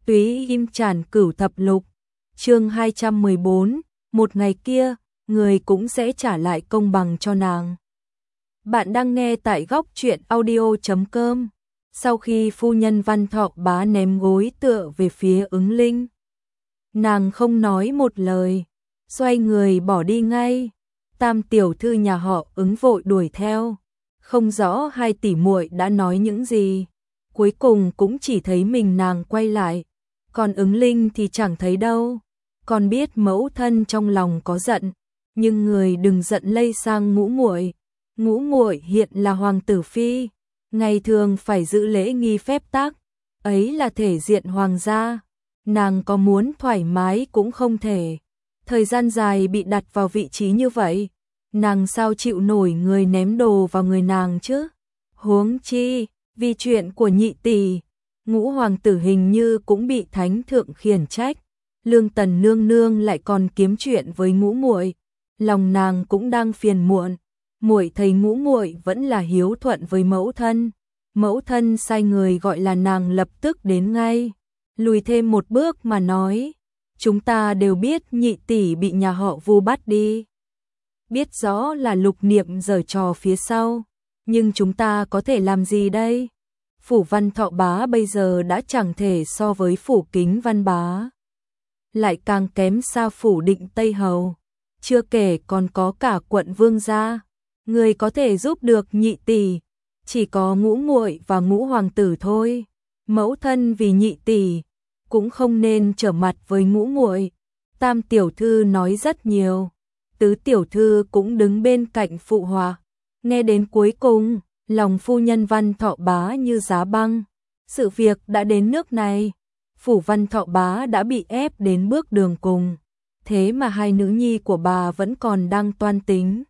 Túy Im Tràn Cửu Thập Lục, chương 214, một ngày kia, người cũng sẽ trả lại công bằng cho nàng. Bạn đang nghe tại góc truyện audio.com. Sau khi phu nhân Văn Thọ Bá ném gối tựa về phía Ứng Linh, nàng không nói một lời, xoay người bỏ đi ngay. Tam tiểu thư nhà họ Ứng vội đuổi theo, không rõ hai tỷ muội đã nói những gì, cuối cùng cũng chỉ thấy mình nàng quay lại, còn Ứng Linh thì chẳng thấy đâu. Con biết mẫu thân trong lòng có giận, nhưng người đừng giận lây sang ngũ muội. Ngũ muội hiện là hoàng tử phi, ngày thường phải giữ lễ nghi phép tắc, ấy là thể diện hoàng gia, nàng có muốn thoải mái cũng không thể. Thời gian dài bị đặt vào vị trí như vậy, nàng sao chịu nổi người ném đồ vào người nàng chứ? Huống chi, vì chuyện của nhị tỷ, ngũ hoàng tử hình như cũng bị thánh thượng khiển trách. Lương Tần nương nương lại còn kiếm chuyện với ngũ muội, lòng nàng cũng đang phiền muộn. Muội thấy ngũ muội vẫn là hiếu thuận với mẫu thân sai người gọi là nàng lập tức đến ngay. Lùi thêm một bước mà nói, chúng ta đều biết nhị tỷ bị nhà họ Vu bắt đi, biết rõ là Lục Niệm giở trò phía sau, nhưng chúng ta có thể làm gì đây? Phủ Văn Thọ Bá bây giờ đã chẳng thể so với phủ Kính Văn Bá, lại càng kém xa phủ Định Tây Hầu, chưa kể còn có cả quận Vương gia. Người có thể giúp được nhị tỷ chỉ có ngũ muội và ngũ hoàng tử thôi. Mẫu thân vì nhị tỷ cũng không nên trở mặt với ngũ muội. Tam tiểu thư nói rất nhiều, tứ tiểu thư cũng đứng bên cạnh phụ họa. Nghe đến cuối cùng, lòng phu nhân Văn Thọ Bá như giá băng. Sự việc đã đến nước này, phủ Văn Thọ Bá đã bị ép đến bước đường cùng, thế mà hai nữ nhi của bà vẫn còn đang toan tính.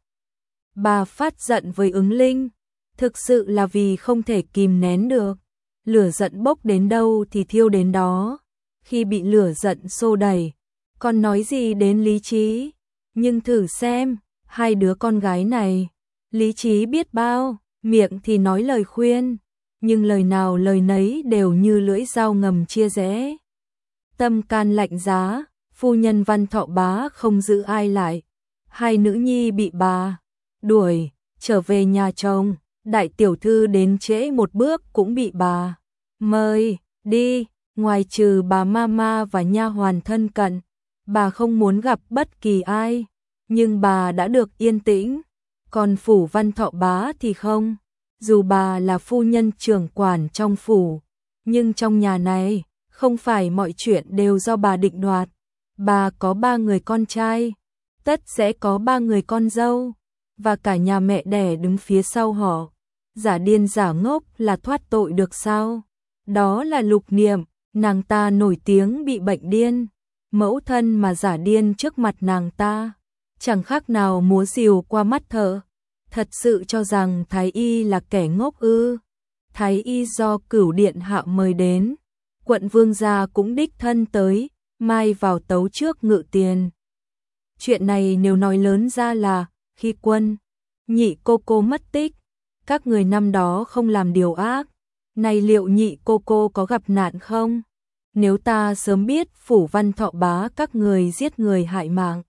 Bà phát giận với Ứng Linh, thực sự là vì không thể kìm nén được, lửa giận bốc đến đâu thì thiêu đến đó. Khi bị lửa giận xô đẩy, còn nói gì đến lý trí? Nhưng thử xem, hai đứa con gái này, lý trí biết bao, miệng thì nói lời khuyên, nhưng lời nào lời nấy đều như lưỡi dao ngầm chia rẽ. Tâm can lạnh giá, phu nhân Văn Thọ Bá không giữ ai lại. Hai nữ nhi bị bà đuổi trở về nhà chồng, đại tiểu thư đến trễ một bước cũng bị bà mời đi, ngoài trừ bà mama và nha hoàn thân cận, bà không muốn gặp bất kỳ ai, nhưng bà đã được yên tĩnh, còn phủ Văn Thọ Bá thì không. Dù bà là phu nhân trưởng quản trong phủ, nhưng trong nhà này không phải mọi chuyện đều do bà định đoạt. Bà có 3 người con trai, tất sẽ có 3 người con dâu, và cả nhà mẹ đẻ đứng phía sau họ. Giả điên giả ngốc là thoát tội được sao? Đó là Lục Niệm, nàng ta nổi tiếng bị bệnh điên. Mẫu thân mà giả điên trước mặt nàng ta, chẳng khác nào múa rìu qua mắt thợ. Thật sự cho rằng Thái Y là kẻ ngốc ư? Thái Y do Cửu điện hạ mời đến, quận Vương gia cũng đích thân tới, mai vào tấu trước ngự tiền. Chuyện này nếu nói lớn ra là, khi Quân nhị cô cô mất tích, các người năm đó không làm điều ác, này liệu nhị cô cô có gặp nạn không? Nếu ta sớm biết phủ Văn Thọ Bá các người giết người hại mạng,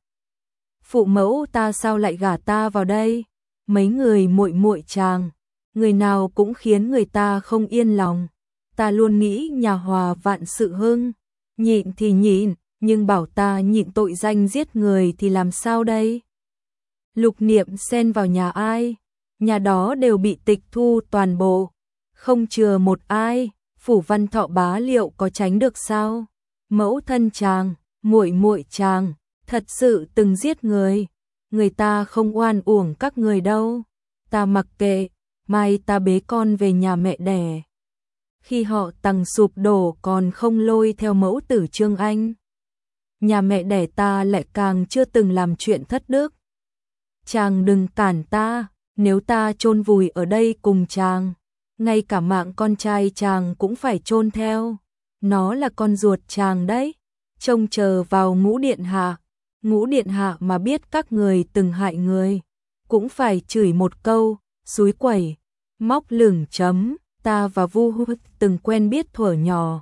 phụ mẫu ta sao lại gả ta vào đây? Mấy người muội muội chàng, người nào cũng khiến người ta không yên lòng. Ta luôn nghĩ nhà hòa vạn sự hưng, nhịn thì nhịn, nhưng bảo ta nhịn tội danh giết người thì làm sao đây? Lục Niệm xen vào nhà ai, nhà đó đều bị tịch thu toàn bộ, không chừa một ai. Phủ Văn Thọ Bá liệu có tránh được sao? Mẫu thân chàng, muội muội chàng thật sự từng giết người, người ta không oan uổng các người đâu. Ta mặc kệ, mai ta bế con về nhà mẹ đẻ. Khi họ Tằng sụp đổ còn không lôi theo mẫu tử Trương Anh, nhà mẹ đẻ ta lại càng chưa từng làm chuyện thất đức. Chàng đừng cản ta, nếu ta chôn vùi ở đây cùng chàng, ngay cả mạng con trai chàng cũng phải chôn theo. Nó là con ruột chàng đấy, trông chờ vào Ngũ điện hạ. Ngũ điện hạ mà biết các người từng hại người, cũng phải chửi một câu, xúi quẩy, móc lửng chấm. Ta và Vu Hút từng quen biết thuở nhỏ,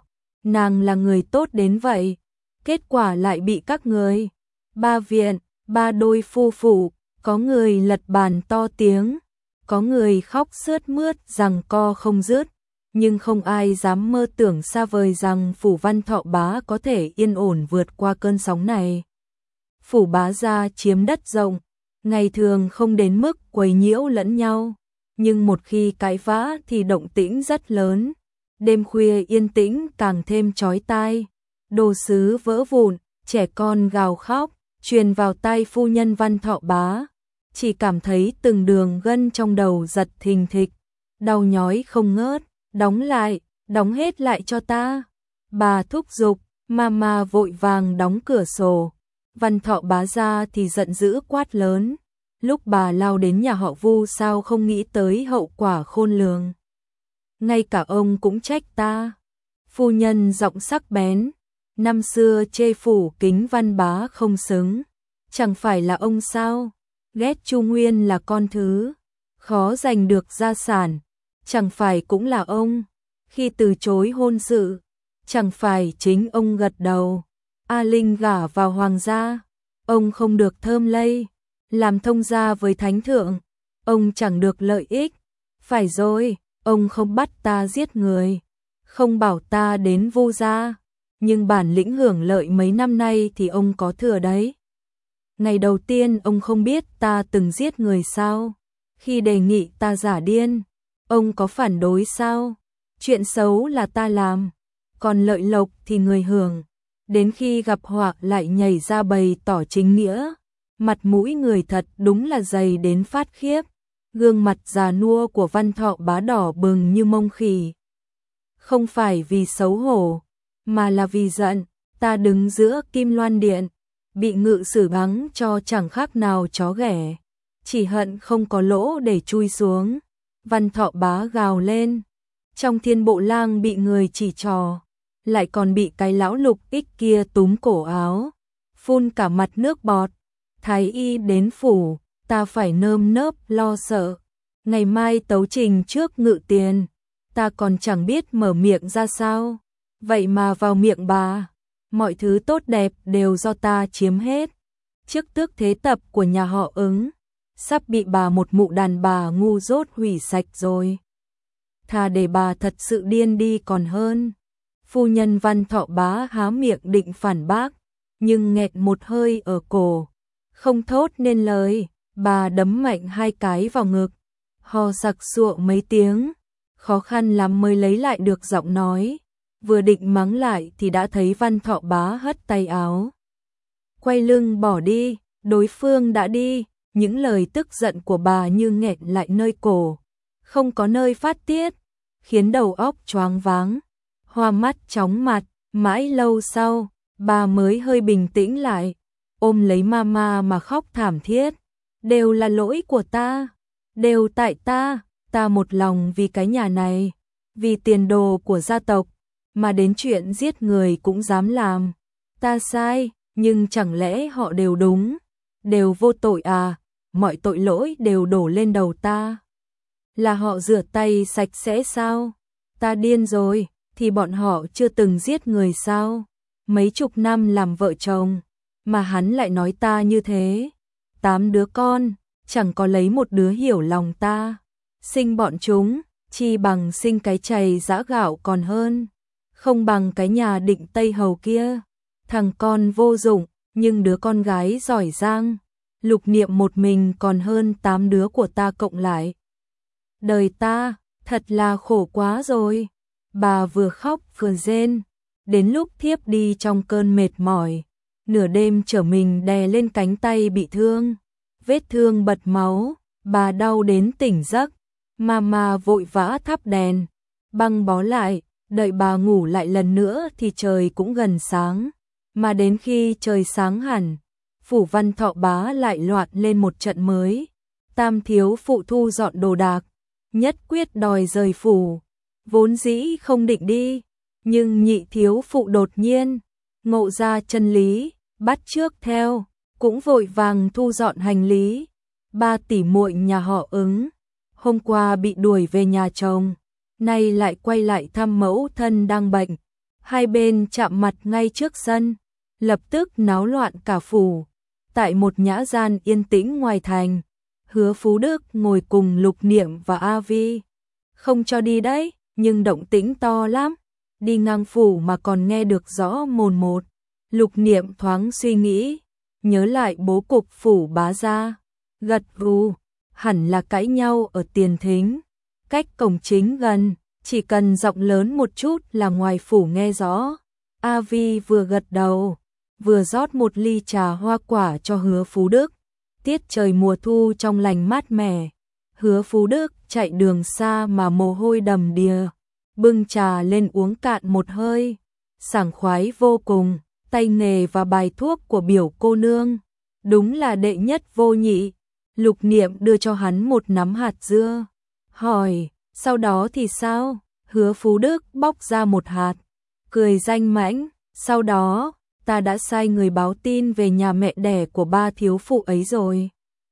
nàng là người tốt đến vậy, kết quả lại bị các người, ba viện, ba đôi phu phụ, có người lật bàn to tiếng, có người khóc sướt mướt rằng co không dứt, nhưng không ai dám mơ tưởng xa vời rằng Phủ Văn Thọ Bá có thể yên ổn vượt qua cơn sóng này. Phủ Bá gia chiếm đất rộng, ngày thường không đến mức quấy nhiễu lẫn nhau, nhưng một khi cãi vã thì động tĩnh rất lớn, đêm khuya yên tĩnh càng thêm chói tai, đồ sứ vỡ vụn, trẻ con gào khóc, truyền vào tai phu nhân Văn Thọ Bá, chỉ cảm thấy từng đường gân trong đầu giật thình thịch, đau nhói không ngớt, đóng lại, đóng hết lại cho ta. Bà thúc giục, mama vội vàng đóng cửa sổ. Văn Thọ Bá gia thì giận dữ quát lớn, lúc bà lao đến nhà họ Vu sao không nghĩ tới hậu quả khôn lường. Ngay cả ông cũng trách ta. Phu nhân giọng sắc bén, năm xưa chê Phủ Kính Văn Bá không xứng, chẳng phải là ông sao? Ghét Chu Nguyên là con thứ, khó giành được gia sản, chẳng phải cũng là ông? Khi từ chối hôn sự, chẳng phải chính ông gật đầu? A Linh gả vào hoàng gia, ông không được thơm lây, làm thông gia với thánh thượng, ông chẳng được lợi ích. Phải rồi, ông không bắt ta giết người, không bảo ta đến Vu gia, nhưng bản lĩnh hưởng lợi mấy năm nay thì ông có thừa đấy. Ngày đầu tiên ông không biết ta từng giết người sao? Khi đề nghị ta giả điên, ông có phản đối sao? Chuyện xấu là ta làm, còn lợi lộc thì người hưởng. Đến khi gặp họa lại nhảy ra bày tỏ chính nghĩa, mặt mũi người thật đúng là dày đến phát khiếp. Gương mặt già nua của Văn Thọ Bá đỏ bừng như mông khỉ. Không phải vì xấu hổ, mà là vì giận. Ta đứng giữa Kim Loan Điện, bị ngự sử bắn cho chẳng khác nào chó ghẻ, chỉ hận không có lỗ để chui xuống. Văn Thọ Bá gào lên, trong Thiên Bộ Lang bị người chỉ trò, lại còn bị cái lão Lục Ích kia túm cổ áo, phun cả mặt nước bọt. Thái y đến phủ, ta phải nơm nớp lo sợ. Ngày mai tấu trình trước ngự tiền, ta còn chẳng biết mở miệng ra sao. Vậy mà vào miệng bà, mọi thứ tốt đẹp đều do ta chiếm hết. Chức tước thế tập của nhà họ Ứng, sắp bị bà một mụ đàn bà ngu dốt hủy sạch rồi. Thà để bà thật sự điên đi còn hơn. Phu nhân Văn Thọ Bá há miệng định phản bác, nhưng nghẹn một hơi ở cổ, không thốt nên lời. Bà đấm mạnh hai cái vào ngực, ho sặc sụa mấy tiếng, khó khăn lắm mới lấy lại được giọng nói. Vừa định mắng lại thì đã thấy Văn Thọ Bá hất tay áo, quay lưng bỏ đi. Đối phương đã đi, những lời tức giận của bà như nghẹn lại nơi cổ, không có nơi phát tiết, khiến đầu óc choáng váng, hoa mắt chóng mặt. Mãi lâu sau, bà mới hơi bình tĩnh lại, ôm lấy mama mà khóc thảm thiết. Đều là lỗi của ta, đều tại ta một lòng vì cái nhà này, vì tiền đồ của gia tộc, mà đến chuyện giết người cũng dám làm. Ta sai, nhưng chẳng lẽ họ đều đúng, đều vô tội à? Mọi tội lỗi đều đổ lên đầu ta. Là họ rửa tay sạch sẽ sao? Ta điên rồi, thì bọn họ chưa từng giết người sao? Mấy chục năm làm vợ chồng, mà hắn lại nói ta như thế. 8 đứa con, chẳng có lấy một đứa hiểu lòng ta. Sinh bọn chúng, chi bằng sinh cái chày giã gạo còn hơn. Không bằng cái nhà Định Tây Hầu kia. Thằng con vô dụng, nhưng đứa con gái giỏi giang. Lục Niệm một mình còn hơn 8 đứa của ta cộng lại. Đời ta, thật là khổ quá rồi. Bà vừa khóc vừa rên, đến lúc thiếp đi trong cơn mệt mỏi. Nửa đêm trở mình đè lên cánh tay bị thương, vết thương bật máu, bà đau đến tỉnh giấc. Mama vội vã thắp đèn, băng bó lại, đợi bà ngủ lại lần nữa thì trời cũng gần sáng. Mà đến khi trời sáng hẳn, Phủ Văn Thọ Bá lại loạn lên một trận mới. Tam thiếu phụ thu dọn đồ đạc, nhất quyết đòi rời phủ. Vốn dĩ không định đi, nhưng nhị thiếu phụ đột nhiên ngộ ra chân lý, bắt chước theo, cũng vội vàng thu dọn hành lý. Ba tỷ muội nhà họ Ứng, hôm qua bị đuổi về nhà chồng, nay lại quay lại thăm mẫu thân đang bệnh, Hai bên chạm mặt ngay trước sân, lập tức náo loạn cả phủ. Tại một nhã gian yên tĩnh ngoài thành, Hứa Phú Đức ngồi cùng Lục Niệm và A Vi. Không cho đi đấy, nhưng động tĩnh to lắm. Đi ngang phủ mà còn nghe được rõ mồn một. Lục Niệm thoáng suy nghĩ, nhớ lại bố cục phủ Bá gia, gật gù, hẳn là cãi nhau ở tiền thính, cách cổng chính gần, chỉ cần giọng lớn một chút là ngoài phủ nghe rõ. A Vi vừa gật đầu, vừa rót một ly trà hoa quả cho Hứa Phú Đức. Tiết trời mùa thu trong lành mát mẻ, Hứa Phú Đức chạy đường xa mà mồ hôi đầm đìa, bưng trà lên uống cạn một hơi, sảng khoái vô cùng. Tay nghề và bài thuốc của biểu cô nương, đúng là đệ nhất vô nhị. Lục Niệm đưa cho hắn một nắm hạt dưa, hỏi, sau đó thì sao? Hứa Phú Đức bóc ra một hạt, cười danh mãnh, sau đó, ta đã sai người báo tin về nhà mẹ đẻ của ba thiếu phụ ấy rồi.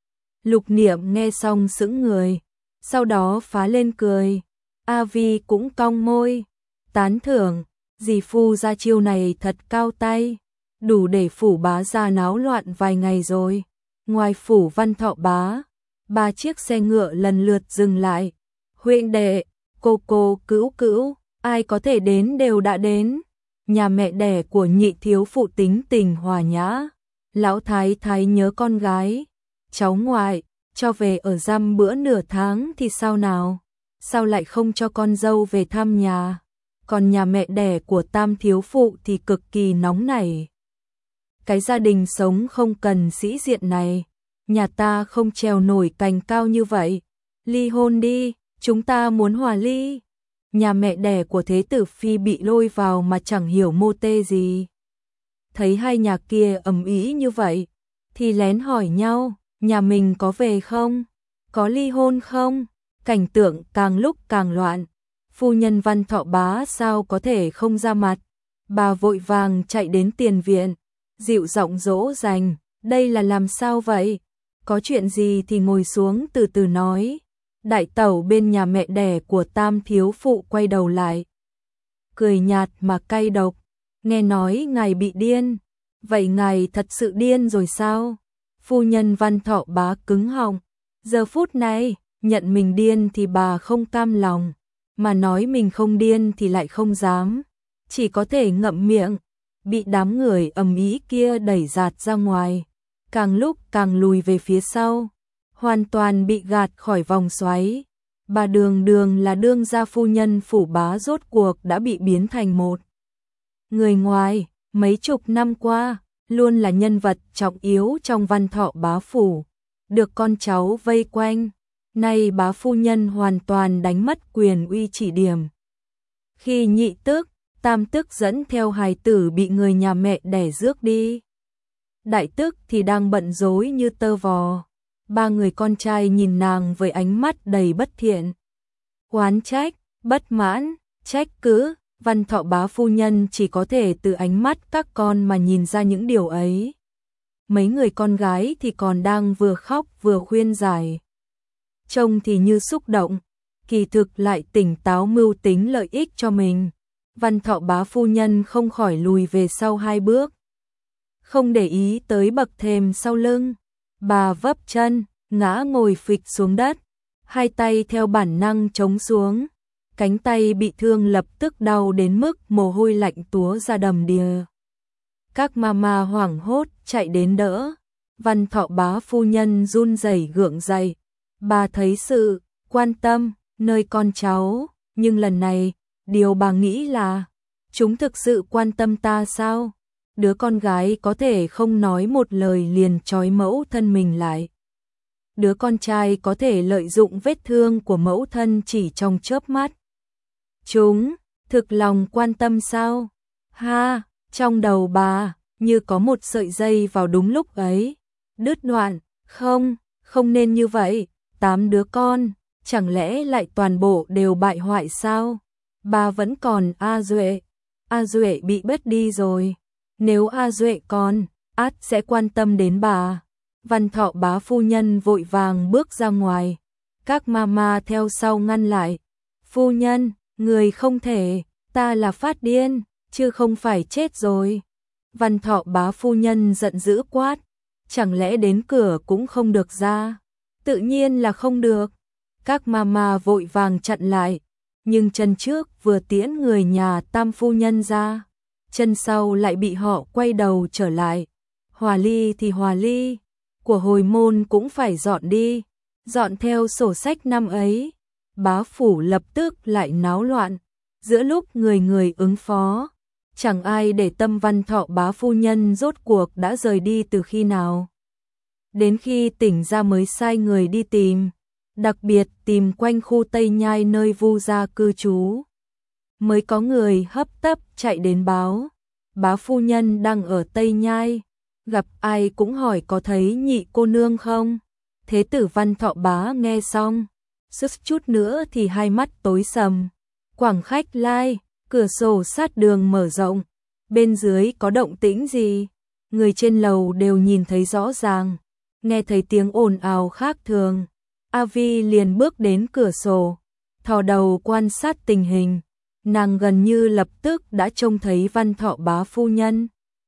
Lục Niệm nghe xong sững người, sau đó phá lên cười. A Vi cũng cong môi, tán thưởng. Dì phu ra chiêu này thật cao tay, đủ để phủ Bá gia náo loạn vài ngày rồi. Ngoài phủ Văn Thọ Bá, 3 chiếc xe ngựa lần lượt dừng lại. Huynh đệ, cô cữu cữu, ai có thể đến đều đã đến. Nhà mẹ đẻ của nhị thiếu phụ tính tình hòa nhã, lão thái thái nhớ con gái, cháu ngoại, cho về ở dăm bữa nửa tháng thì sao nào? Sao lại không cho con dâu về thăm nhà? Còn nhà mẹ đẻ của tam thiếu phụ thì cực kỳ nóng nảy. Cái gia đình sống không cần sĩ diện này, nhà ta không trèo nổi cành cao như vậy. Ly hôn đi, chúng ta muốn hòa ly. Nhà mẹ đẻ của Thế tử Phi bị lôi vào mà chẳng hiểu mô tê gì. Thấy hai nhà kia ầm ĩ như vậy, thì lén hỏi nhau, nhà mình có về không? Có ly hôn không? Cảnh tượng càng lúc càng loạn. Phu nhân Văn Thọ Bá sao có thể không ra mặt. Bà vội vàng chạy đến tiền viện, dịu giọng dỗ dành, đây là làm sao vậy? Có chuyện gì thì ngồi xuống từ từ nói. Đại tẩu bên nhà mẹ đẻ của tam thiếu phụ quay đầu lại, cười nhạt mà cay độc, nghe nói ngài bị điên. Vậy ngài thật sự điên rồi sao? Phu nhân Văn Thọ Bá cứng họng. Giờ phút này, nhận mình điên thì bà không cam lòng, mà nói mình không điên thì lại không dám, chỉ có thể ngậm miệng. Bị đám người ầm ĩ kia đẩy dạt ra ngoài, càng lúc càng lùi về phía sau, hoàn toàn bị gạt khỏi vòng xoáy. Bà Đường Đường là đương gia phu nhân phủ Bá rốt cuộc đã bị biến thành một người ngoài. Mấy chục năm qua, luôn là nhân vật trọng yếu trong Văn Thọ Bá phủ, được con cháu vây quanh. Nay bá phu nhân hoàn toàn đánh mất quyền uy chỉ điểm. Khi nhị tước, tam tước dẫn theo hài tử bị người nhà mẹ đẻ rước đi, đại tước thì đang bận rối như tơ vò. Ba người con trai nhìn nàng với ánh mắt đầy bất thiện, oán trách, bất mãn, trách cứ. Văn Thọ Bá phu nhân chỉ có thể từ ánh mắt các con mà nhìn ra những điều ấy. Mấy người con gái thì còn đang vừa khóc vừa khuyên giải, trông thì như xúc động, kỳ thực lại tỉnh táo mưu tính lợi ích cho mình. Văn Thọ Bá phu nhân không khỏi lùi về sau 2 bước, không để ý tới bậc thềm sau lưng. Bà vấp chân, ngã ngồi phịch xuống đất, hai tay theo bản năng chống xuống, cánh tay bị thương lập tức đau đến mức mồ hôi lạnh túa ra đầm đìa. Các mama hoảng hốt chạy đến đỡ. Văn Thọ Bá phu nhân run rẩy gượng dậy. Bà thấy sự quan tâm nơi con cháu, nhưng lần này, điều bà nghĩ là, chúng thực sự quan tâm ta sao? Đứa con gái có thể không nói một lời liền trói mẫu thân mình lại. Đứa con trai có thể lợi dụng vết thương của mẫu thân chỉ trong chớp mắt. Chúng thực lòng quan tâm sao? Ha, trong đầu bà như có một sợi dây vào đúng lúc ấy, đứt đoạn. Không nên như vậy. 8 đứa con, chẳng lẽ lại toàn bộ đều bại hoại sao? Bà vẫn còn A Duệ. A Duệ bị bớt đi rồi. Nếu A Duệ còn, ắt sẽ quan tâm đến bà. Văn Thọ Bá phu nhân vội vàng bước ra ngoài. Các mama theo sau ngăn lại. Phu nhân, người không thể, ta là phát điên. chứ không phải chết rồi. Văn Thọ bá phu nhân giận dữ quát, chẳng lẽ đến cửa cũng không được ra? Tự nhiên là không được. Các mama vội vàng chặn lại, nhưng chân trước vừa tiễn người nhà tam phu nhân ra, chân sau lại bị họ quay đầu trở lại. Hòa ly thì hòa ly, của hồi môn cũng phải dọn đi, dọn theo sổ sách năm ấy. Bá phủ lập tức lại náo loạn, giữa lúc người người ứng phó, chẳng ai để tâm Văn Thọ bá phu nhân rốt cuộc đã rời đi từ khi nào. Đến khi tỉnh ra mới sai người đi tìm, đặc biệt tìm quanh khu Tây Nhai nơi Vu gia cư trú. Mới có người hấp tấp chạy đến báo, bá phu nhân đang ở Tây Nhai, gặp ai cũng hỏi có thấy nhị cô nương không. Thế tử Văn Thọ bá nghe xong, sức chút nữa thì hai mắt tối sầm. Quảng khách lai, cửa sổ sát đường mở rộng, bên dưới có động tĩnh gì? Người trên lầu đều nhìn thấy rõ ràng, nghe thấy tiếng ồn ào khác thường. A Vi liền bước đến cửa sổ, thò đầu quan sát tình hình. Nàng gần như lập tức đã trông thấy Văn Thọ bá phu nhân.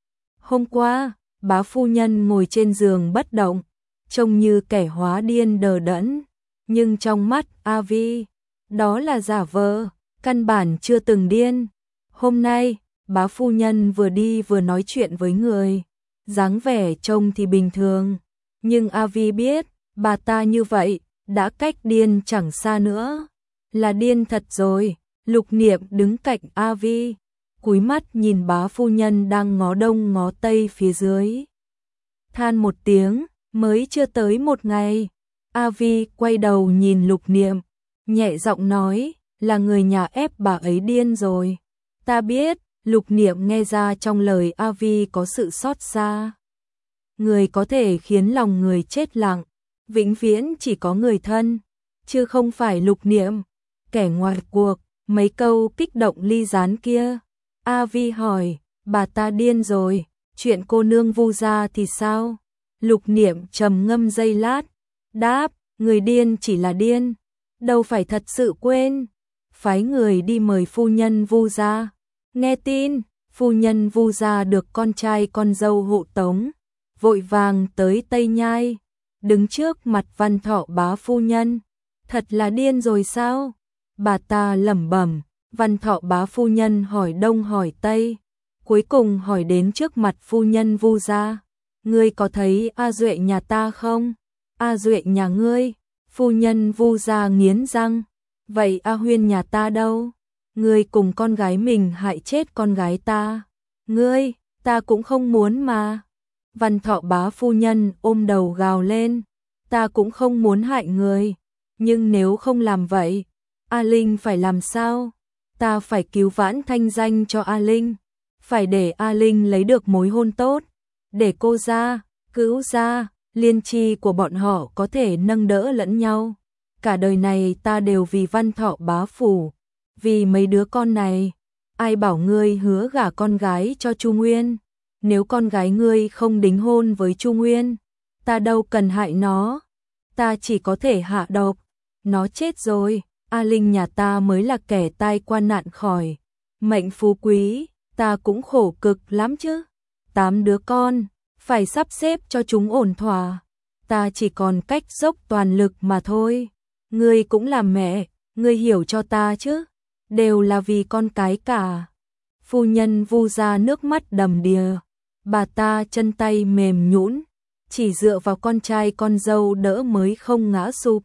Hôm qua, bá phu nhân ngồi trên giường bất động, trông như kẻ hóa điên đờ đẫn, nhưng trong mắt A Vi, đó là giả vờ, căn bản chưa từng điên. Hôm nay, bá phu nhân vừa đi vừa nói chuyện với người, dáng vẻ trông thì bình thường, nhưng A Vi biết, bà ta như vậy, đã cách điên chẳng xa nữa, là điên thật rồi. Lục Niệm đứng cạnh A Vi, cúi mắt nhìn bá phu nhân đang ngó đông ngó tây phía dưới. Than một tiếng, mới chưa tới một ngày. A Vi quay đầu nhìn Lục Niệm, nhẹ giọng nói, là người nhà ép bà ấy điên rồi. Ta biết. Lục Niệm nghe ra trong lời A Vi có sự xót xa. Người có thể khiến lòng người chết lặng, vĩnh viễn chỉ có người thân, chứ không phải Lục Niệm, kẻ ngoài cuộc. Mấy câu kích động ly gián kia. A Vi hỏi, bà ta điên rồi, chuyện cô nương Vu gia thì sao? Lục Niệm trầm ngâm giây lát, đáp, người điên chỉ là điên, đâu phải thật sự quên. Phái người đi mời phu nhân Vu gia. Nghe tin, phu nhân Vu gia được con trai con dâu hộ tống, vội vàng tới Tây Nhai, đứng trước mặt Văn Thọ bá phu nhân. Thật là điên rồi sao? Bà ta lẩm bẩm. Văn Thọ bá phu nhân hỏi đông hỏi tây, cuối cùng hỏi đến trước mặt phu nhân Vu gia. Ngươi có thấy A Duệ nhà ta không? A Duệ nhà ngươi? Phu nhân Vu gia nghiến răng. Vậy A Huyên nhà ta đâu? Ngươi cùng con gái mình hại chết con gái ta. Ngươi, ta cũng không muốn mà. Văn Thọ bá phu nhân ôm đầu gào lên. Ta cũng không muốn hại người, nhưng nếu không làm vậy, A Linh phải làm sao? Ta phải cứu vãn thanh danh cho A Linh, phải để A Linh lấy được mối hôn tốt, để cô gia, cứu gia, liên chi của bọn họ có thể nâng đỡ lẫn nhau. Cả đời này ta đều vì Văn Thọ bá phủ, vì mấy đứa con này. Ai bảo ngươi hứa gả con gái cho Chu Nguyên? Nếu con gái ngươi không đính hôn với Chu Nguyên, ta đâu cần hại nó, ta chỉ có thể hạ độc. Nó chết rồi, A Linh nhà ta mới là kẻ tai qua nạn khỏi. Mệnh phú quý, ta cũng khổ cực lắm chứ. 8 đứa con, phải sắp xếp cho chúng ổn thỏa. Ta chỉ còn cách dốc toàn lực mà thôi. Ngươi cũng là mẹ, ngươi hiểu cho ta chứ. Đều là vì con cái cả. Phu nhân Vu gia nước mắt đầm đìa. Bà ta chân tay mềm nhũn, chỉ dựa vào con trai con dâu đỡ mới không ngã sụp.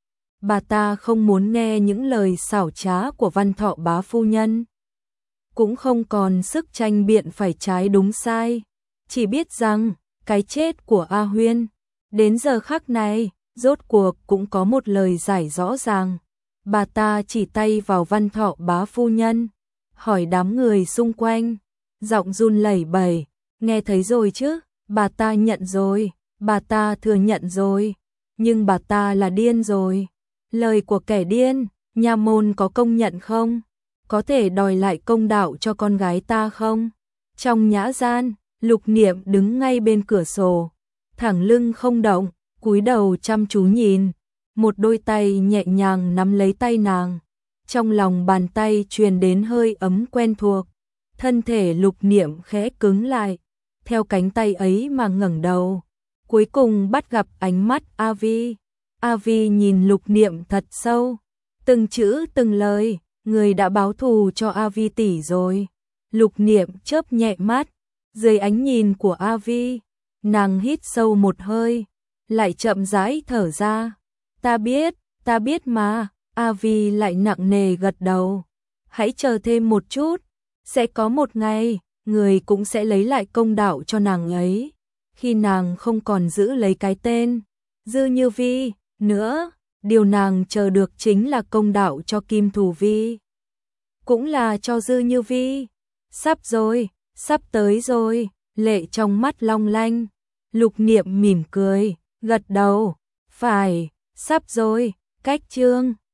Bà ta không muốn nghe những lời xảo trá của Văn Thọ bá phu nhân, cũng không còn sức tranh biện phải trái đúng sai, chỉ biết rằng cái chết của A Huyên đến giờ khắc này rốt cuộc cũng có một lời giải rõ ràng. Bà ta chỉ tay vào Văn Thọ bá phu nhân, hỏi đám người xung quanh, giọng run lẩy bẩy, nghe thấy rồi chứ? Bà ta nhận rồi, bà ta thừa nhận rồi, nhưng bà ta là điên rồi. Lời của kẻ điên, nha môn có công nhận không? Có thể đòi lại công đạo cho con gái ta không? Trong nhã gian, Lục Niệm đứng ngay bên cửa sổ, thẳng lưng không động, cúi đầu chăm chú nhìn. Một đôi tay nhẹ nhàng nắm lấy tay nàng, trong lòng bàn tay truyền đến hơi ấm quen thuộc. Thân thể Lục Niệm khẽ cứng lại, theo cánh tay ấy mà ngẩng đầu, cuối cùng bắt gặp ánh mắt A Vi. A Vi nhìn Lục Niệm thật sâu, từng chữ từng lời, người đã báo thù cho A Vi tỷ rồi. Lục Niệm chớp nhẹ mắt, dưới ánh nhìn của A Vi, nàng hít sâu một hơi, lại chậm rãi thở ra. Ta biết mà. A Vi lại nặng nề gật đầu. Hãy chờ thêm một chút, sẽ có một ngày, người cũng sẽ lấy lại công đạo cho nàng ấy. Khi nàng không còn giữ lấy cái tên Dư Như Vi nữa, điều nàng chờ được chính là công đạo cho Kim Thù Vi. Cũng là cho Dư Như Vi. Sắp rồi, sắp tới rồi, lệ trong mắt long lanh. Lục Niệm mỉm cười, gật đầu. Phải, sắp rồi, cách chương